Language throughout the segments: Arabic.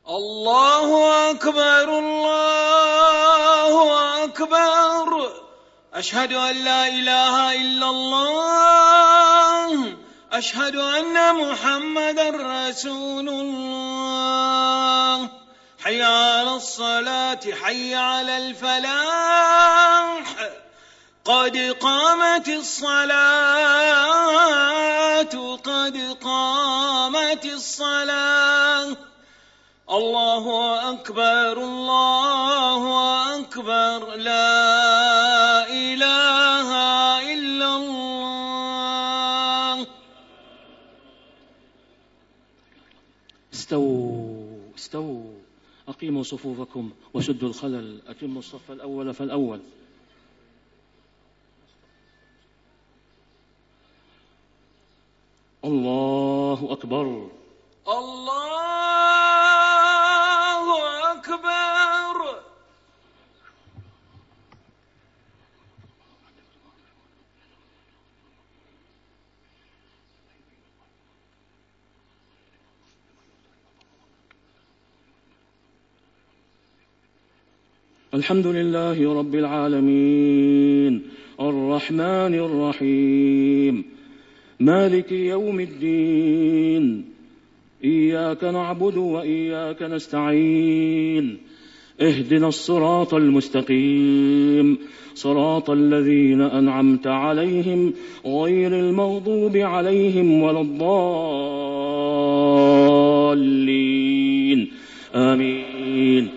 الله أكبر الله أكبر. أشهد أن لا إله إلا الله. أشهد أن محمدا رسول الله. حي على الصلاة حي على الفلاح. قد قامت الصلاة قد قامت الصلاة. الله أكبر الله أكبر. لا إله إلا الله. استووا أقيموا صفوفكم وشدوا الخلل. أتموا الصف الأول فالأول. الله أكبر الله أكبر. الحمد لله رب العالمين الرحمن الرحيم مالك يوم الدين. إياك نعبد وإياك نستعين. اهدنا الصراط المستقيم صراط الذين أنعمت عليهم غير المغضوب عليهم ولا الضالين. آمين.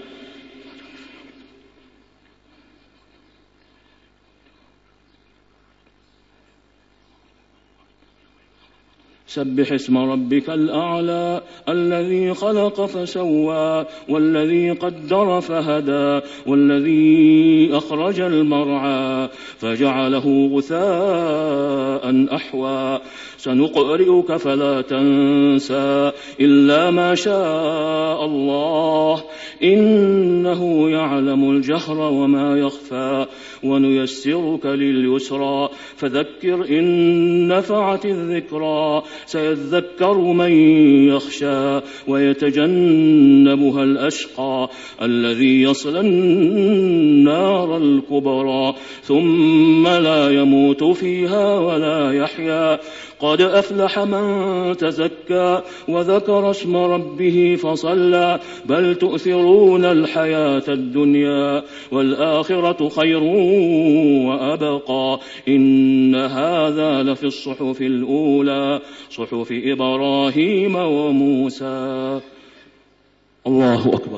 سبح اسم ربك الأعلى الذي خلق فسوى والذي قدر فهدى والذي أخرج المرعى فجعله غثاء أحوى. سنقرئك فلا تنسى إلا ما شاء الله إنه يعلم الجهر وما يخفى. ونيسرك لليسرى فذكر إن نفعت الذكرى. سيذكر من يخشى ويتجنبها الأشقى الذي يصلى النار الكبرى ثم لا يموت فيها ولا يحيا. قد أفلح من تزكى وذكر اسم ربه فصلى. بل تؤثرون الحياة الدنيا والآخرة خير وأبقى. إن هذا لفي الصحف الأولى صحف إبراهيم وموسى. الله أكبر.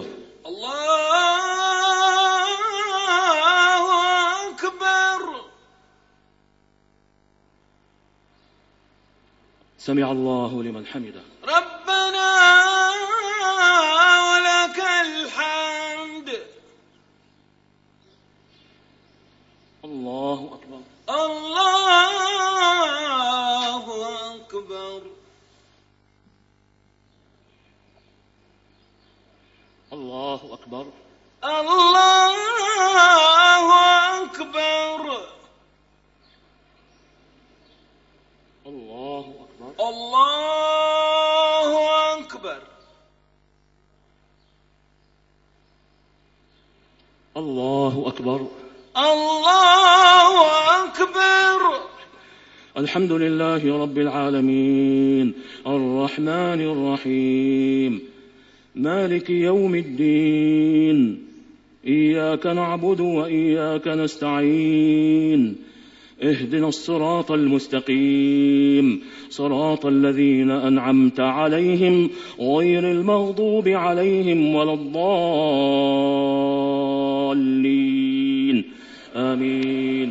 الله أكبر. سمع الله لمن حمده. ربنا ولك الحمد. الله أكبر. الله أكبر. الله أكبر. الله أكبر. الله أكبر. الله أكبر. الله أكبر. الله أكبر. الحمد لله رب العالمين الرحمن الرحيم مالك يوم الدين. إياك نعبد وإياك نستعين. اهدنا الصراط المستقيم صراط الذين أنعمت عليهم غير المغضوب عليهم ولا الضالين. آمين.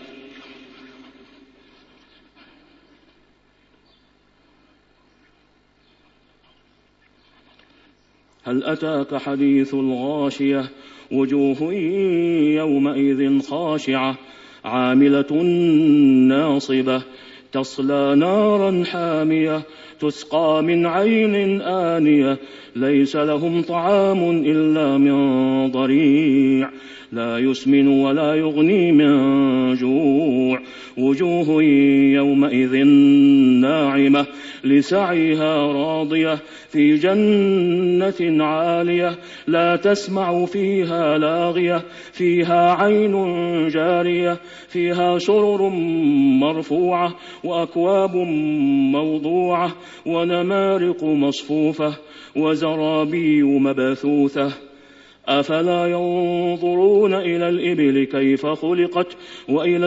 هل أتاك حديث الغاشية وجوه يومئذ خاشعة عاملة ناصبة تصلى نارا حامية تسقى من عين آنية ليس لهم طعام إلا من ضريع لا يسمن ولا يغني من جوع. وجوه يومئذ ناعمة لسعيها راضية في جنة عالية لا تسمع فيها لاغية فيها عين جارية فيها سرر مرفوعة وأكواب موضوعة ونمارق مصفوفة وزرابي مبثوثة أفلا ينظرون إلى الإبل كيف خلقت وإلى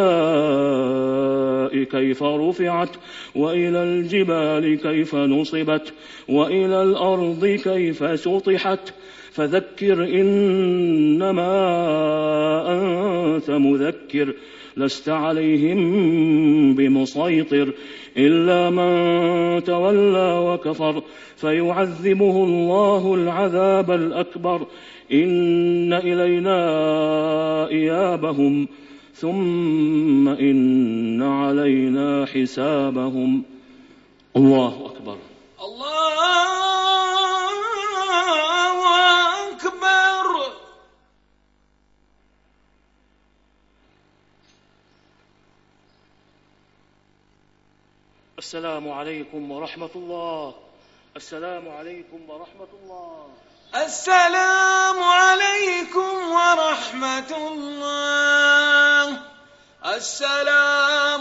السماء كيف رفعت وإلى الجبال كيف نصبت وإلى الأرض كيف سطحت فذكر إنما أنت مذكر لست عليهم بمسيطر إلا من تولى وكفر فيعذبه الله العذاب الأكبر إن إلينا إيابهم ثم إن علينا حسابهم. الله أكبر. الله أكبر. السلام عليكم ورحمة الله. السلام عليكم ورحمة الله. السلام عليكم ورحمة الله. السلام